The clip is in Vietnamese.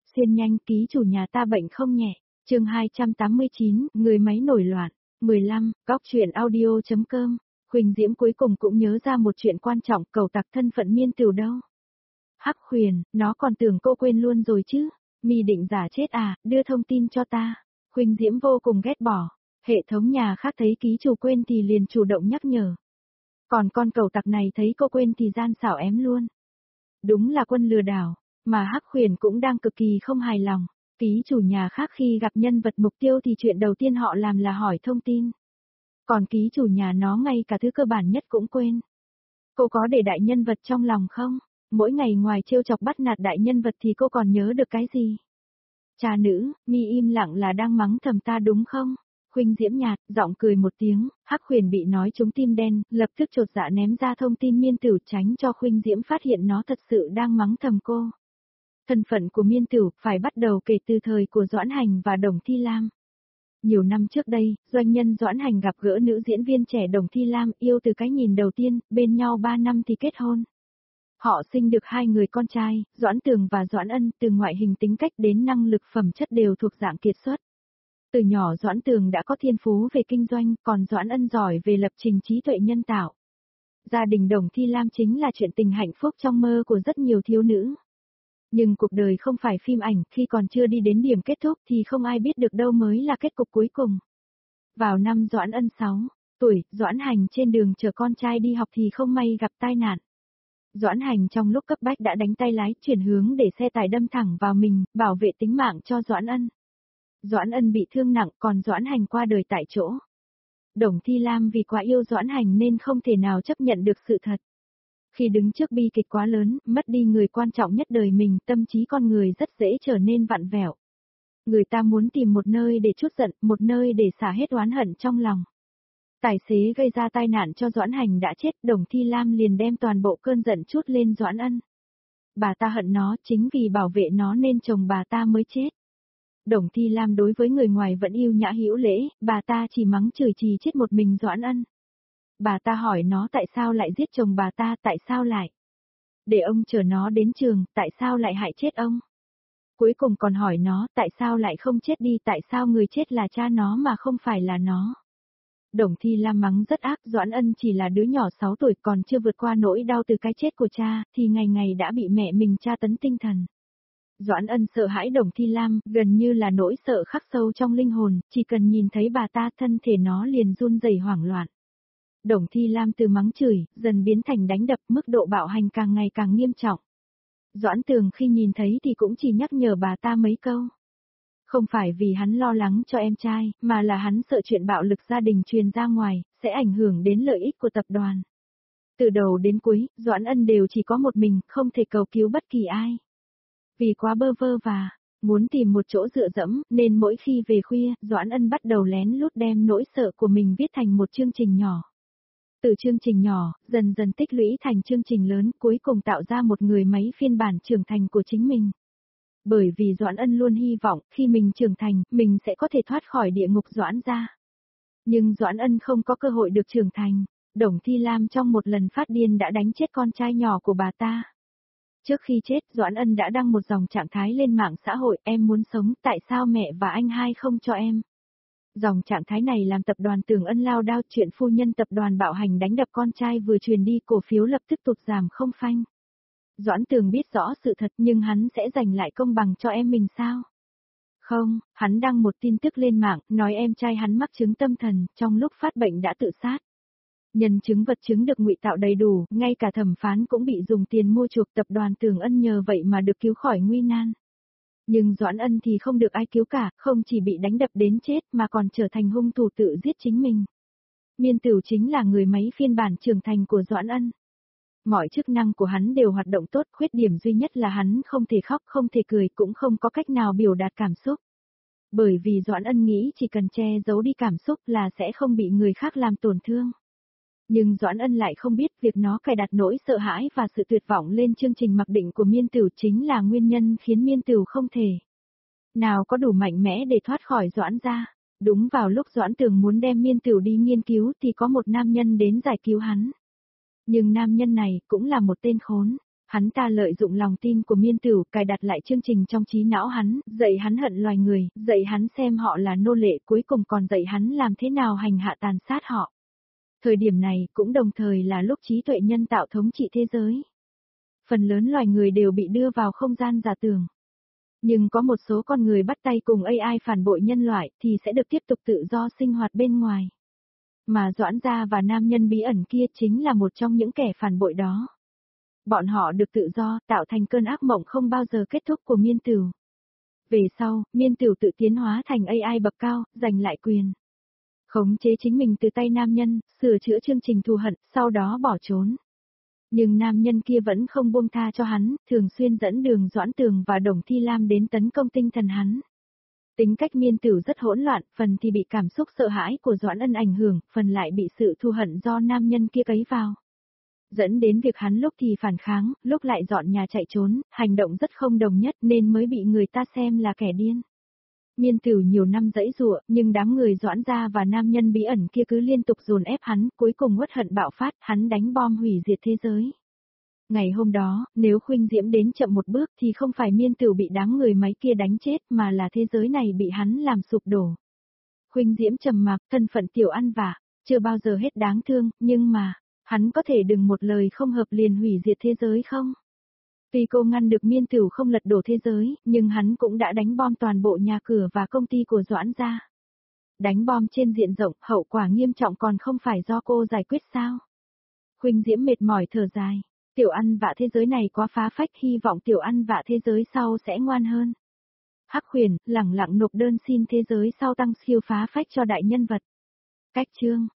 Xuyên nhanh, ký chủ nhà ta bệnh không nhẹ. Chương 289, người máy nổi loạn. 15, góc truyện audio.com. Huỳnh Diễm cuối cùng cũng nhớ ra một chuyện quan trọng, cầu tặc thân phận Miên Tửu đâu. Hắc Huyền, nó còn tưởng cô quên luôn rồi chứ. Mi định giả chết à, đưa thông tin cho ta. Huỳnh Diễm vô cùng ghét bỏ. Hệ thống nhà khác thấy ký chủ quên thì liền chủ động nhắc nhở. Còn con cầu tặc này thấy cô quên thì gian xảo ém luôn. Đúng là quân lừa đảo, mà Hắc Huyền cũng đang cực kỳ không hài lòng. Ký chủ nhà khác khi gặp nhân vật mục tiêu thì chuyện đầu tiên họ làm là hỏi thông tin. Còn ký chủ nhà nó ngay cả thứ cơ bản nhất cũng quên. Cô có để đại nhân vật trong lòng không? Mỗi ngày ngoài trêu chọc bắt nạt đại nhân vật thì cô còn nhớ được cái gì? Cha nữ, Mi im lặng là đang mắng thầm ta đúng không? Huỳnh Diễm nhạt, giọng cười một tiếng, Hắc Huyền bị nói trúng tim đen, lập tức chột dạ ném ra thông tin Miên Tửu tránh cho Huỳnh Diễm phát hiện nó thật sự đang mắng thầm cô. Thân phận của Miên Tửu phải bắt đầu kể từ thời của Doãn Hành và Đồng Thi Lam. Nhiều năm trước đây, doanh nhân Doãn Hành gặp gỡ nữ diễn viên trẻ Đồng Thi Lam, yêu từ cái nhìn đầu tiên, bên nhau 3 năm thì kết hôn. Họ sinh được 2 người con trai, Doãn Tường và Doãn Ân, từ ngoại hình tính cách đến năng lực phẩm chất đều thuộc dạng kiệt xuất. Từ nhỏ Doãn Tường đã có thiên phú về kinh doanh, còn Doãn Ân giỏi về lập trình trí tuệ nhân tạo. Gia đình Đồng Thi Lam chính là chuyện tình hạnh phúc trong mơ của rất nhiều thiếu nữ. Nhưng cuộc đời không phải phim ảnh, khi còn chưa đi đến điểm kết thúc thì không ai biết được đâu mới là kết cục cuối cùng. Vào năm Doãn Ân 6 tuổi, Doãn Hành trên đường chở con trai đi học thì không may gặp tai nạn. Doãn Hành trong lúc cấp bách đã đánh tay lái, chuyển hướng để xe tải đâm thẳng vào mình, bảo vệ tính mạng cho Doãn Ân. Doãn Ân bị thương nặng, còn Doãn Hành qua đời tại chỗ. Đồng Thi Lam vì quá yêu Doãn Hành nên không thể nào chấp nhận được sự thật. Khi đứng trước bi kịch quá lớn, mất đi người quan trọng nhất đời mình, tâm trí con người rất dễ trở nên vặn vẹo. Người ta muốn tìm một nơi để trút giận, một nơi để xả hết oán hận trong lòng. Tài xế gây ra tai nạn cho Doãn Hành đã chết, Đồng Thi Lam liền đem toàn bộ cơn giận trút lên Doãn Ân. Bà ta hận nó, chính vì bảo vệ nó nên chồng bà ta mới chết. Đồng Thi Lam đối với người ngoài vẫn yêu nhã hữu lễ, bà ta chỉ mắng chửi chỉ chết một mình Doãn Ân. Bà ta hỏi nó tại sao lại giết chồng bà ta, tại sao lại để ông chở nó đến trường, tại sao lại hại chết ông. Cuối cùng còn hỏi nó tại sao lại không chết đi, tại sao người chết là cha nó mà không phải là nó. Đồng Thi Lam mắng rất ác, Doãn Ân chỉ là đứa nhỏ 6 tuổi còn chưa vượt qua nỗi đau từ cái chết của cha, thì ngày ngày đã bị mẹ mình tra tấn tinh thần. Doãn Ân sợ hãi Đồng Thi Lam, gần như là nỗi sợ khắc sâu trong linh hồn, chỉ cần nhìn thấy bà ta thân thể nó liền run rẩy hoảng loạn. Đồng Thi Lam từ mắng chửi, dần biến thành đánh đập, mức độ bạo hành càng ngày càng nghiêm trọng. Doãn Tường khi nhìn thấy thì cũng chỉ nhắc nhở bà ta mấy câu. Không phải vì hắn lo lắng cho em trai, mà là hắn sợ chuyện bạo lực gia đình truyền ra ngoài, sẽ ảnh hưởng đến lợi ích của tập đoàn. Từ đầu đến cuối, Doãn Ân đều chỉ có một mình, không thể cầu cứu bất kỳ ai. Vì quá bơ vơ và muốn tìm một chỗ dựa dẫm, nên mỗi khi về khuya, Doãn Ân bắt đầu lén lút đem nỗi sợ của mình viết thành một chương trình nhỏ. Từ chương trình nhỏ, dần dần tích lũy thành chương trình lớn, cuối cùng tạo ra một người máy phiên bản trưởng thành của chính mình. Bởi vì Doãn Ân luôn hy vọng, khi mình trưởng thành, mình sẽ có thể thoát khỏi địa ngục Doãn gia. Nhưng Doãn Ân không có cơ hội được trưởng thành. Đồng Thi Lam trong một lần phát điên đã đánh chết con trai nhỏ của bà ta. Trước khi chết, Doãn Ân đã đăng một dòng trạng thái lên mạng xã hội, em muốn sống, tại sao mẹ và anh hai không cho em? Dòng trạng thái này làm tập đoàn Tường Ân lao đao, chuyện phu nhân tập đoàn bạo hành đánh đập con trai vừa truyền đi, cổ phiếu lập tức tụt giảm không phanh. Doãn Tường biết rõ sự thật nhưng hắn sẽ giành lại công bằng cho em mình sao? Không, hắn đăng một tin tức lên mạng, nói em trai hắn mắc chứng tâm thần, trong lúc phát bệnh đã tự sát. Nhân chứng vật chứng được ngụy tạo đầy đủ, ngay cả thẩm phán cũng bị dùng tiền mua chuộc, tập đoàn Tường Ân nhờ vậy mà được cứu khỏi nguy nan. Nhưng Doãn Ân thì không được ai cứu cả, không chỉ bị đánh đập đến chết mà còn trở thành hung thủ tự giết chính mình. Miên Tửu chính là người máy phiên bản trưởng thành của Doãn Ân. Mọi chức năng của hắn đều hoạt động tốt, khuyết điểm duy nhất là hắn không thể khóc, không thể cười, cũng không có cách nào biểu đạt cảm xúc. Bởi vì Doãn Ân nghĩ chỉ cần che giấu đi cảm xúc là sẽ không bị người khác làm tổn thương. Nhưng Doãn Ân lại không biết việc nó cài đặt nỗi sợ hãi và sự tuyệt vọng lên chương trình mặc định của Miên Tửu chính là nguyên nhân khiến Miên Tửu không thể nào có đủ mạnh mẽ để thoát khỏi Doãn gia. Đúng vào lúc Doãn Tường muốn đem Miên Tửu đi nghiên cứu thì có một nam nhân đến giải cứu hắn. Nhưng nam nhân này cũng là một tên khốn. Hắn ta lợi dụng lòng tin của Miên Tửu, cài đặt lại chương trình trong trí não hắn, dạy hắn hận loài người, dạy hắn xem họ là nô lệ, cuối cùng còn dạy hắn làm thế nào hành hạ tàn sát họ. Thời điểm này cũng đồng thời là lúc trí tuệ nhân tạo thống trị thế giới. Phần lớn loài người đều bị đưa vào không gian giả tưởng. Nhưng có một số con người bắt tay cùng AI phản bội nhân loại thì sẽ được tiếp tục tự do sinh hoạt bên ngoài. Mà Doãn Gia và nam nhân bí ẩn kia chính là một trong những kẻ phản bội đó. Bọn họ được tự do, tạo thành cơn ác mộng không bao giờ kết thúc của Miên Tửu. Về sau, Miên Tửu tự tiến hóa thành AI bậc cao, giành lại quyền. Khống chế chính mình từ tay nam nhân, sửa chữa chương trình thù hận, sau đó bỏ trốn. Nhưng nam nhân kia vẫn không buông tha cho hắn, thường xuyên dẫn Đường Doãn Tường và Đồng Thi Lam đến tấn công tinh thần hắn. Tính cách Miên Tửu rất hỗn loạn, phần thì bị cảm xúc sợ hãi của Doãn Ân ảnh hưởng, phần lại bị sự thù hận do nam nhân kia cấy vào. Dẫn đến việc hắn lúc thì phản kháng, lúc lại dọn nhà chạy trốn, hành động rất không đồng nhất nên mới bị người ta xem là kẻ điên. Miên Tửu nhiều năm giãy giụa, nhưng đám người Doãn Gia và nam nhân bí ẩn kia cứ liên tục dồn ép hắn, cuối cùng uất hận bạo phát, hắn đánh bom hủy diệt thế giới. Ngày hôm đó, nếu Khuynh Diễm đến chậm một bước thì không phải Miên Tửu bị đám người máy kia đánh chết mà là thế giới này bị hắn làm sụp đổ. Khuynh Diễm trầm mặc, thân phận tiểu ăn vạ, chưa bao giờ hết đáng thương, nhưng mà, hắn có thể đừng một lời không hợp liền hủy diệt thế giới không? Tuy cô ngăn được Miên Tửu không lật đổ thế giới, nhưng hắn cũng đã đánh bom toàn bộ nhà cửa và công ty của Doãn Gia. Đánh bom trên diện rộng, hậu quả nghiêm trọng còn không phải do cô giải quyết sao? Khuynh Diễm mệt mỏi thở dài. Tiểu ăn vạ thế giới này quá phá phách, hy vọng tiểu ăn vạ thế giới sau sẽ ngoan hơn. Hắc Huyền, lẳng lặng nộp đơn xin thế giới sau tăng siêu phá phách cho đại nhân vật. Cách chương